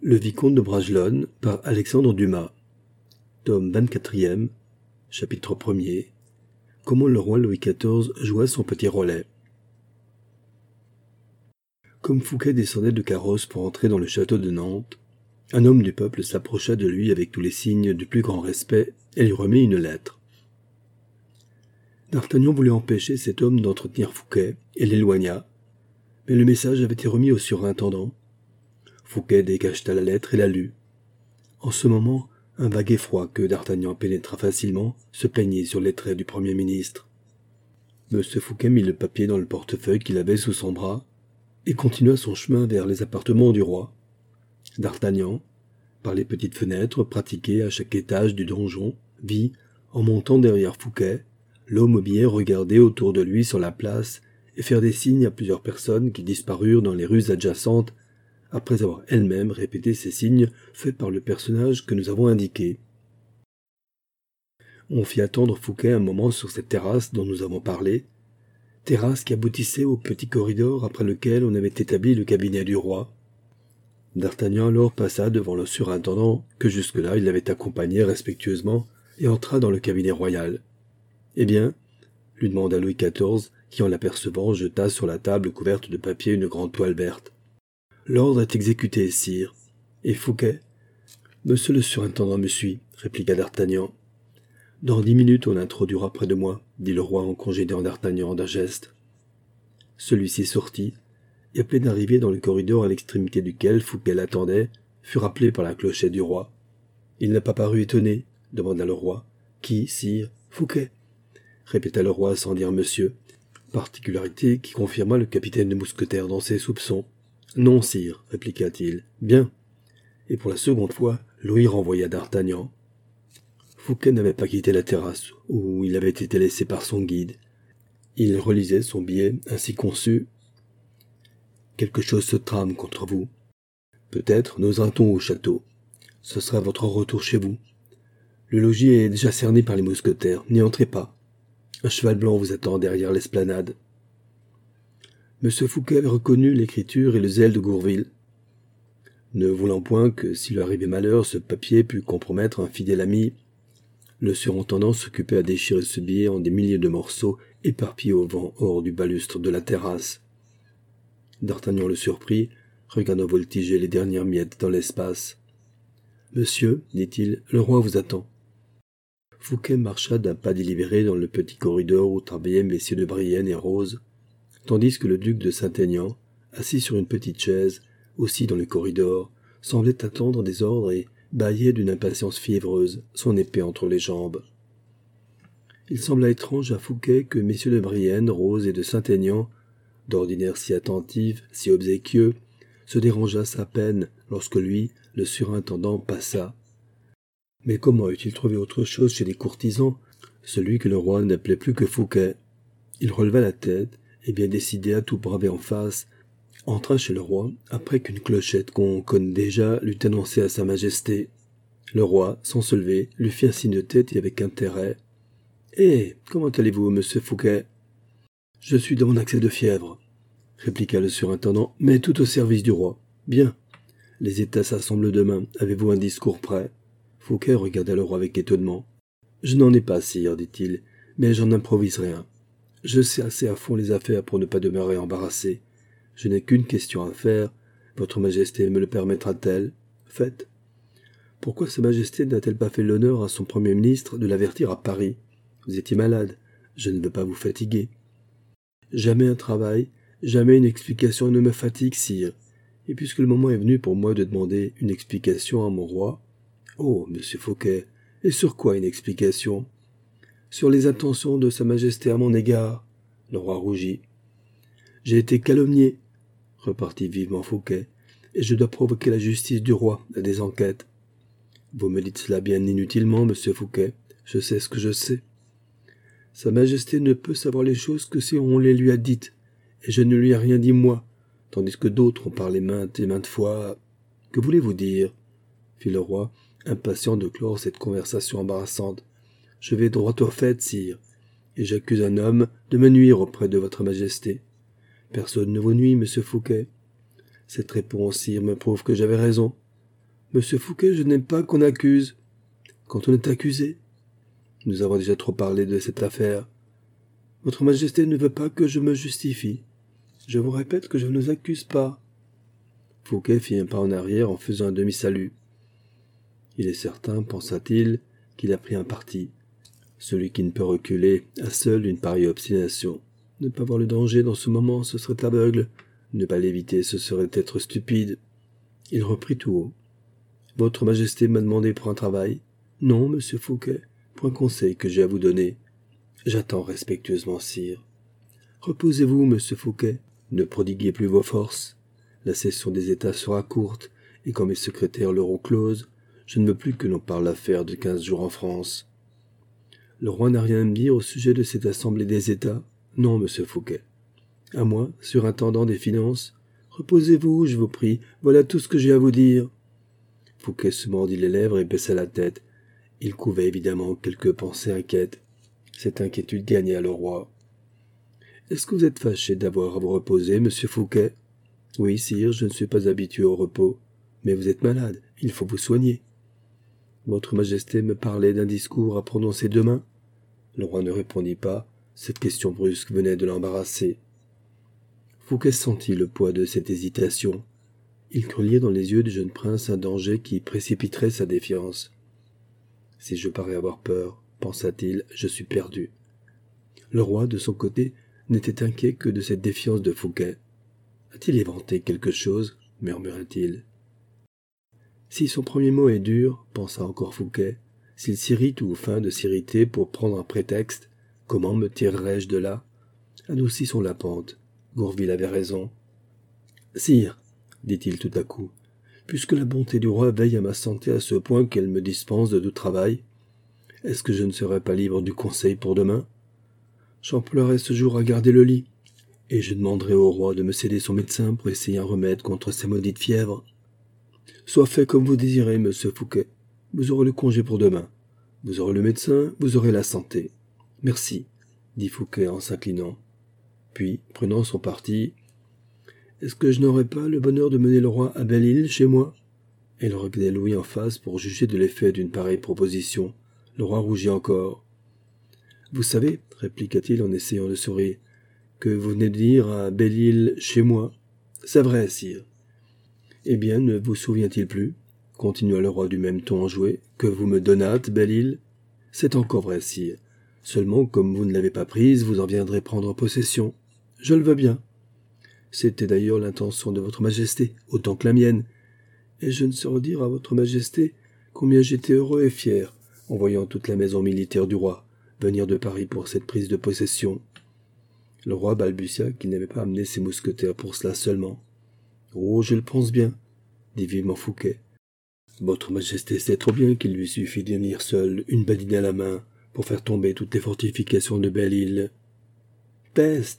Le Vicomte de Bragelonne par Alexandre Dumas. Tome 24e, chapitre 1er. Comment le roi Louis XIV joua son petit relais. Comme Fouquet descendait de carrosse pour entrer dans le château de Nantes, un homme du peuple s'approcha de lui avec tous les signes du plus grand respect et lui remit une lettre. D'Artagnan voulut empêcher cet homme d'entretenir Fouquet et l'éloigna, mais le message avait été remis au surintendant. Fouquet décacheta la lettre et la lut. En ce moment, un vague effroi que d'Artagnan pénétra facilement se peignit sur les traits du Premier ministre. M. Fouquet mit le papier dans le portefeuille qu'il avait sous son bras et continua son chemin vers les appartements du roi. D'Artagnan, par les petites fenêtres pratiquées à chaque étage du donjon, vit, en montant derrière Fouquet, l'homme au billet regarder autour de lui sur la place et faire des signes à plusieurs personnes qui disparurent dans les rues adjacentes après avoir elle-même répété ces signes faits par le personnage que nous avons indiqué. On fit attendre Fouquet un moment sur cette terrasse dont nous avons parlé, terrasse qui aboutissait au petit corridor après lequel on avait établi le cabinet du roi. D'Artagnan alors passa devant le surintendant que jusque-là il avait accompagné respectueusement et entra dans le cabinet royal. « Eh bien ?» lui demanda Louis XIV, qui en l'apercevant jeta sur la table couverte de papier une grande toile verte. « L'ordre est exécuté, sire. » Et Fouquet ? « Monsieur le surintendant me suit, » répliqua d'Artagnan. « Dans 10 minutes on l'introduira près de moi, » dit le roi en congédiant d'Artagnan d'un geste. Celui-ci sortit, et à peine arrivé dans le corridor à l'extrémité duquel Fouquet l'attendait, fut rappelé par la clochette du roi. « Il n'a pas paru étonné ?» demanda le roi. « Qui, sire ? Fouquet ?» répéta le roi sans dire monsieur, particularité qui confirma le capitaine de mousquetaires dans ses soupçons. « Non, sire, répliqua-t-il. « Bien. » Et pour la seconde fois, Louis renvoya d'Artagnan. Fouquet n'avait pas quitté la terrasse, où il avait été laissé par son guide. Il relisait son billet ainsi conçu. « Quelque chose se trame contre vous. Peut-être n'osera-t-on au château. Ce sera votre retour chez vous. Le logis est déjà cerné par les mousquetaires. N'y entrez pas. Un cheval blanc vous attend derrière l'esplanade. » M. Fouquet avait reconnu l'écriture et le zèle de Gourville. Ne voulant point que, s'il lui arrivait malheur, ce papier pût compromettre un fidèle ami, le surintendant s'occupait à déchirer ce billet en des milliers de morceaux éparpillés au vent hors du balustre de la terrasse. D'Artagnan le surprit, regardant voltiger les dernières miettes dans l'espace. « Monsieur, dit-il, le roi vous attend. » Fouquet marcha d'un pas délibéré dans le petit corridor où travaillaient messieurs de Brienne et Rose, tandis que le duc de Saint-Aignan, assis sur une petite chaise, aussi dans le corridor, semblait attendre des ordres et bâillait d'une impatience fiévreuse, son épée entre les jambes. Il sembla étrange à Fouquet que messieurs de Brienne, Rose et de Saint-Aignan, d'ordinaire si attentifs, si obséquieux, se dérangeassent à peine lorsque lui, le surintendant, passa. Mais comment eût-il trouvé autre chose chez les courtisans, celui que le roi n'appelait plus que Fouquet? Il releva la tête, et bien décidé à tout braver en face, entra chez le roi après qu'une clochette qu'on connaît déjà l'eût annoncé à sa majesté. Le roi, sans se lever, lui fit un signe de tête et avec intérêt. « Eh, comment allez-vous, monsieur Fouquet ?»« Je suis dans mon accès de fièvre, » répliqua le surintendant, « mais tout au service du roi. Bien. Les États s'assemblent demain. Avez-vous un discours prêt ?» Fouquet regarda le roi avec étonnement. « Je n'en ai pas, sire, dit-il, mais j'en improviserai un. Je sais assez à fond les affaires pour ne pas demeurer embarrassé. Je n'ai qu'une question à faire. Votre Majesté me le permettra-t-elle ? Faites. Pourquoi Sa Majesté n'a-t-elle pas fait l'honneur à son Premier ministre de l'avertir à Paris ? Vous étiez malade. Je ne veux pas vous fatiguer. Jamais un travail, jamais une explication ne me fatigue, sire. Et puisque le moment est venu pour moi de demander une explication à mon roi... Oh, monsieur Fouquet, et sur quoi une explication ? Sur les intentions de Sa Majesté à mon égard. Le roi rougit. J'ai été calomnié, repartit vivement Fouquet, et je dois provoquer la justice du roi à des enquêtes. Vous me dites cela bien inutilement, monsieur Fouquet. Je sais ce que je sais. Sa Majesté ne peut savoir les choses que si on les lui a dites, et je ne lui ai rien dit moi, tandis que d'autres ont parlé maintes et maintes fois. Que voulez-vous dire ? Fit le roi, impatient de clore cette conversation embarrassante. Je vais droit au fait, sire, et j'accuse un homme de me nuire auprès de votre Majesté. Personne ne vous nuit, monsieur Fouquet. Cette réponse, sire, me prouve que j'avais raison. Monsieur Fouquet, je n'aime pas qu'on accuse. Quand on est accusé. Nous avons déjà trop parlé de cette affaire. Votre Majesté ne veut pas que je me justifie. Je vous répète que je ne vous accuse pas. Fouquet fit un pas en arrière en faisant un demi-salut. Il est certain, pensa-t-il, qu'il a pris un parti. Celui qui ne peut reculer a seul une pareille obstination. Ne pas voir le danger dans ce moment, ce serait aveugle. Ne pas l'éviter, ce serait être stupide. Il reprit tout haut. Votre Majesté m'a demandé pour un travail. Non, monsieur Fouquet, pour un conseil que j'ai à vous donner. J'attends respectueusement, sire. Reposez-vous, monsieur Fouquet. Ne prodiguez plus vos forces. La session des États sera courte, et quand mes secrétaires l'auront close, je ne veux plus que l'on parle d'affaires de 15 jours en France. Le roi n'a rien à me dire au sujet de cette assemblée des États. Non, monsieur Fouquet. À moi, surintendant des finances. Reposez-vous, je vous prie. Voilà tout ce que j'ai à vous dire. Fouquet se mordit les lèvres et baissa la tête. Il couvait évidemment quelques pensées inquiètes. Cette inquiétude gagna le roi. « Est-ce que vous êtes fâché d'avoir à vous reposer, monsieur Fouquet ?»« Oui, sire, je ne suis pas habitué au repos. Mais vous êtes malade, il faut vous soigner. »« Votre Majesté me parlait d'un discours à prononcer demain ?» Le roi ne répondit pas. Cette question brusque venait de l'embarrasser. Fouquet sentit le poids de cette hésitation. Il crut lire dans les yeux du jeune prince un danger qui précipiterait sa défiance. « Si je parais avoir peur, pensa-t-il, je suis perdu. » Le roi, de son côté, n'était inquiet que de cette défiance de Fouquet. « A-t-il inventé quelque chose ?» murmura-t-il. « Si son premier mot est dur, pensa encore Fouquet, s'il s'irrite ou feint de s'irriter pour prendre un prétexte, comment me tirerai-je de là? Adoucissons la pente. Gourville avait raison. « Sire, dit-il tout à coup, puisque la bonté du roi veille à ma santé à ce point qu'elle me dispense de tout travail, est-ce que je ne serai pas libre du conseil pour demain? J'emploierai ce jour à garder le lit, et je demanderai au roi de me céder son médecin pour essayer un remède contre sa maudite fièvre. Soit fait comme vous désirez, monsieur Fouquet. Vous aurez le congé pour demain. Vous aurez le médecin, vous aurez la santé. Merci, dit Fouquet en s'inclinant. Puis, prenant son parti, est-ce que je n'aurai pas le bonheur de mener le roi à Belle-Île, chez moi? Et il regardait Louis en face pour juger de l'effet d'une pareille proposition. Le roi rougit encore. « Vous savez, répliqua-t-il en essayant de sourire, que vous venez de dire à Belle-Île, chez moi. C'est vrai, sire. Eh bien, ne vous souvient-il plus, continua le roi du même ton enjoué, que vous me donnâtes, Belle-Île? C'est encore vrai, sire. Seulement, comme vous ne l'avez pas prise, vous en viendrez prendre possession. Je le veux bien. C'était d'ailleurs l'intention de votre Majesté, autant que la mienne. Et je ne saurais dire à votre Majesté combien j'étais heureux et fier en voyant toute la maison militaire du roi venir de Paris pour cette prise de possession. Le roi balbutia qu'il n'avait pas amené ses mousquetaires pour cela seulement. « Oh, je le pense bien, » dit vivement Fouquet. « Votre Majesté sait trop bien qu'il lui suffit de venir seul, une badine à la main, pour faire tomber toutes les fortifications de Belle-Île. »« Peste !»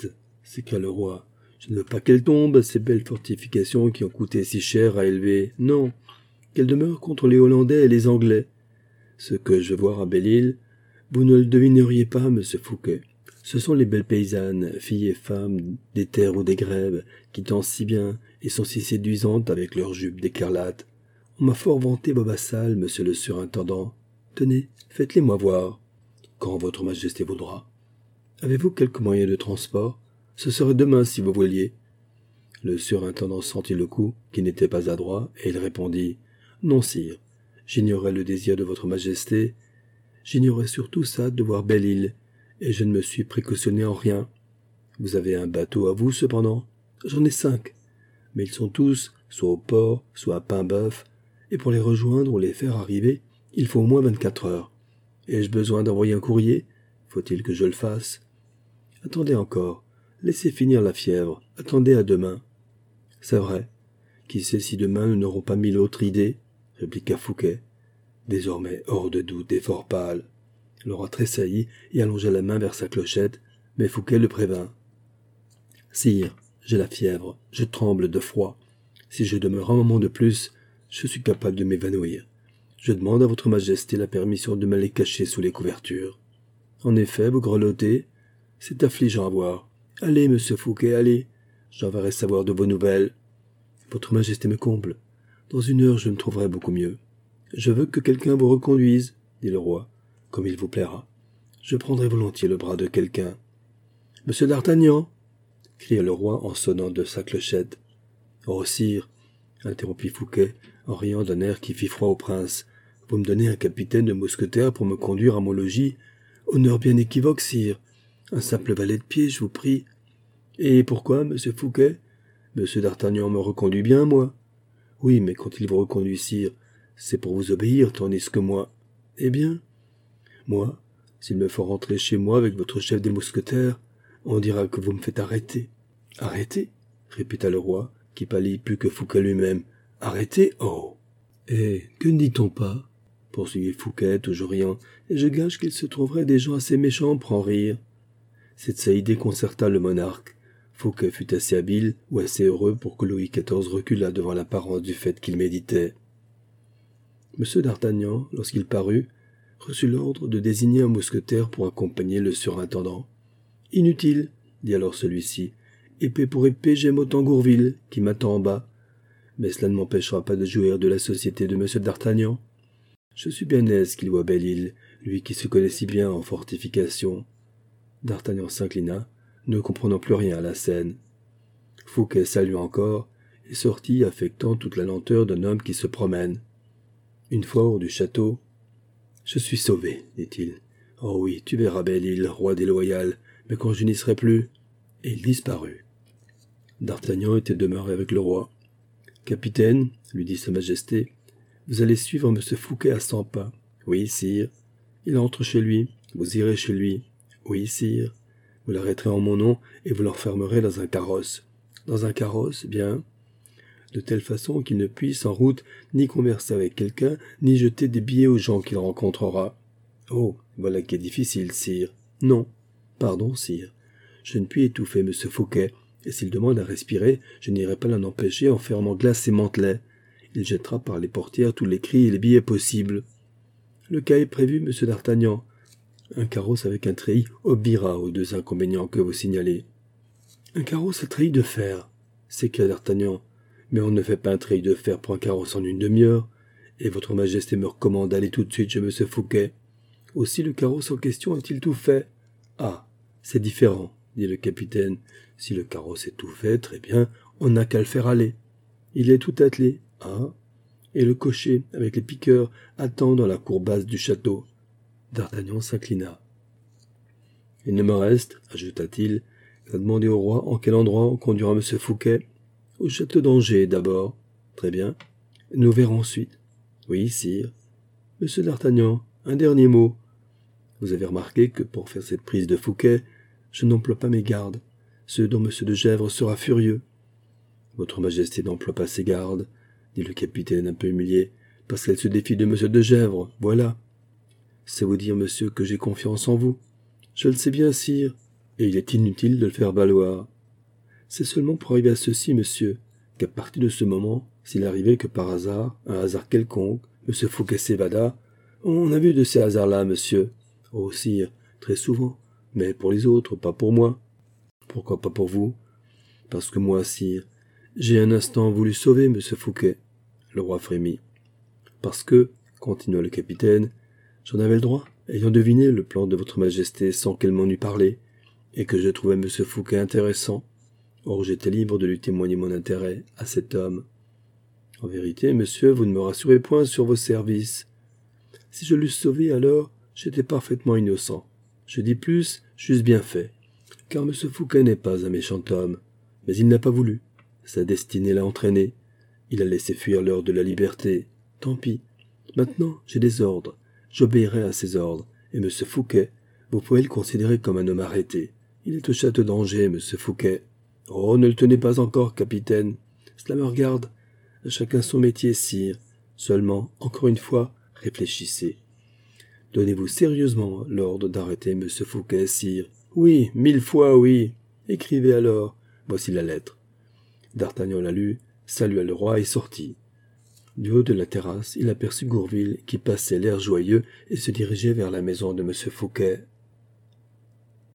s'écria le roi. « Je ne veux pas qu'elles tombent, ces belles fortifications qui ont coûté si cher à élever. Non, qu'elles demeurent contre les Hollandais et les Anglais. Ce que je veux voir à Belle-Île, vous ne le devineriez pas, monsieur Fouquet. Ce sont les belles paysannes, filles et femmes, des terres ou des grèves, qui dansent si bien et sont si séduisantes avec leurs jupes d'écarlate. On m'a fort vanté vos vassales, monsieur le surintendant. Tenez, faites-les-moi voir, quand votre Majesté voudra. Avez-vous quelque moyen de transport? Ce serait demain, si vous vouliez. » Le surintendant sentit le coup, qui n'était pas adroit, et il répondit « Non, sire, j'ignorais le désir de votre Majesté. J'ignorais surtout ça de voir Belle-Île, et je ne me suis précautionné en rien. Vous avez un bateau à vous, cependant? J'en ai 5, mais ils sont tous soit au port, soit à Paimboeuf, et pour les rejoindre ou les faire arriver, il faut au moins 24 heures. Ai-je besoin d'envoyer un courrier? Faut-il que je le fasse? Attendez encore, laissez finir la fièvre, attendez à demain. C'est vrai. Qui sait si demain nous n'aurons pas mille autres idées? Répliqua Fouquet, désormais hors de doute et fort pâle. Le roi tressaillit et allongea la main vers sa clochette, mais Fouquet le prévint. « Sire, j'ai la fièvre, je tremble de froid. Si je demeure un moment de plus, je suis capable de m'évanouir. Je demande à votre Majesté la permission de m'aller cacher sous les couvertures. En effet, vous grelottez, c'est affligeant à voir. Allez, monsieur Fouquet, allez, j'enverrai savoir de vos nouvelles. Votre Majesté me comble. Dans 1 heure, je me trouverai beaucoup mieux. Je veux que quelqu'un vous reconduise, dit le roi, comme il vous plaira. Je prendrai volontiers le bras de quelqu'un. Monsieur d'Artagnan, cria le roi en sonnant de sa clochette. Oh, sire, interrompit Fouquet, en riant d'un air qui fit froid au prince. Vous me donnez un capitaine de mousquetaires pour me conduire à mon logis. Honneur bien équivoque, sire. Un simple valet de pied, je vous prie. Et pourquoi, monsieur Fouquet? Monsieur d'Artagnan me reconduit bien, moi. Oui, mais quand il vous reconduit, sire, c'est pour vous obéir, tandis que moi... Eh bien, moi, s'il me faut rentrer chez moi avec votre chef des mousquetaires, on dira que vous me faites arrêter. Arrêter? Répéta le roi, qui pâlit plus que Fouquet lui-même. Arrêter? Oh! Et que ne dit-on pas? Poursuivit Fouquet, toujours riant, et je gage qu'il se trouverait des gens assez méchants pour en rire. Cette idée concerta le monarque. Fouquet fut assez habile ou assez heureux pour que Louis XIV reculât devant l'apparence du fait qu'il méditait. M. d'Artagnan, lorsqu'il parut, reçut l'ordre de désigner un mousquetaire pour accompagner le surintendant. « Inutile, dit alors celui-ci. Épée pour épée, j'aime autant Gourville, qui m'attend en bas. Mais cela ne m'empêchera pas de jouir de la société de M. d'Artagnan. Je suis bien aise qu'il voit Belle-Île, lui qui se connaît si bien en fortification. » D'Artagnan s'inclina, ne comprenant plus rien à la scène. Fouquet salua encore et sortit affectant toute la lenteur d'un homme qui se promène. Une fois hors du château, « Je suis sauvé, dit-il. Oh oui, tu verras Belle-Île, roi déloyal, mais quand je n'y serai plus... » Et il disparut. D'Artagnan était demeuré avec le roi. « Capitaine, lui dit sa majesté, vous allez suivre M. Fouquet à 100 pas. Oui, sire. Il entre chez lui, vous irez chez lui. Oui, sire. Vous l'arrêterez en mon nom et vous l'enfermerez dans un carrosse. Dans un carrosse, bien, de telle façon qu'il ne puisse en route ni converser avec quelqu'un, ni jeter des billets aux gens qu'il rencontrera. Oh, voilà qui est difficile, sire. Non. Pardon, sire. Je ne puis étouffer M. Fouquet, et s'il demande à respirer, je n'irai pas l'en empêcher en fermant glace et mantelet. Il jettera par les portières tous les cris et les billets possibles. Le cas est prévu, M. d'Artagnan. Un carrosse avec un treillis obéira aux 2 inconvénients que vous signalez. Un carrosse à treillis de fer, s'écria d'Artagnan. Mais on ne fait pas un treillis de fer pour un carrosse en 1 demi-heure, et votre majesté me recommande d'aller tout de suite chez M. Fouquet. Aussi le carrosse en question a-t-il tout fait? Ah, c'est différent, dit le capitaine. Si le carrosse est tout fait, très bien, on n'a qu'à le faire aller. Il est tout attelé, ah, et le cocher, avec les piqueurs, attend dans la cour basse du château. D'Artagnan s'inclina. Il ne me reste, ajouta-t-il, qu'à demander au roi en quel endroit on conduira M. Fouquet. Au château d'Angers, d'abord. Très bien. Nous verrons ensuite. Oui, sire. Monsieur d'Artagnan, un dernier mot. Vous avez remarqué que pour faire cette prise de Fouquet, je n'emploie pas mes gardes, ceux dont M. de Gesvres sera furieux. Votre majesté n'emploie pas ses gardes, dit le capitaine un peu humilié, parce qu'elle se défie de M. de Gesvres, voilà. C'est vous dire, monsieur, que j'ai confiance en vous. Je le sais bien, sire, et il est inutile de le faire valoir. C'est seulement pour arriver à ceci, monsieur, qu'à partir de ce moment, s'il arrivait que par hasard, un hasard quelconque, M. Fouquet s'évada, on a vu de ces hasards-là, monsieur. Oh, sire, très souvent, mais pour les autres, pas pour moi. Pourquoi pas pour vous? Parce que moi, sire, j'ai un instant voulu sauver M. Fouquet. Le roi frémit. Parce que, continua le capitaine, j'en avais le droit, ayant deviné le plan de votre majesté sans qu'elle m'en eût parlé, et que je trouvais M. Fouquet intéressant. Or j'étais libre de lui témoigner mon intérêt à cet homme. En vérité, monsieur, vous ne me rassurez point sur vos services. Si je l'eusse sauvé alors, j'étais parfaitement innocent. Je dis plus, j'eusse bien fait, car M. Fouquet n'est pas un méchant homme, mais il n'a pas voulu. Sa destinée l'a entraîné. Il a laissé fuir l'heure de la liberté. Tant pis. Maintenant, j'ai des ordres. J'obéirai à ces ordres, et M. Fouquet, vous pouvez le considérer comme un homme arrêté. Il est au château d'Angers, M. Fouquet. Oh, ne le tenez pas encore, capitaine. Cela me regarde. À chacun son métier, sire. Seulement, encore une fois, réfléchissez. Donnez-vous sérieusement l'ordre d'arrêter M. Fouquet, sire. Oui, 1000 fois oui. Écrivez alors. Voici la lettre. D'Artagnan la lut, salua le roi et sortit. Du haut de la terrasse, il aperçut Gourville qui passait l'air joyeux et se dirigeait vers la maison de M. Fouquet.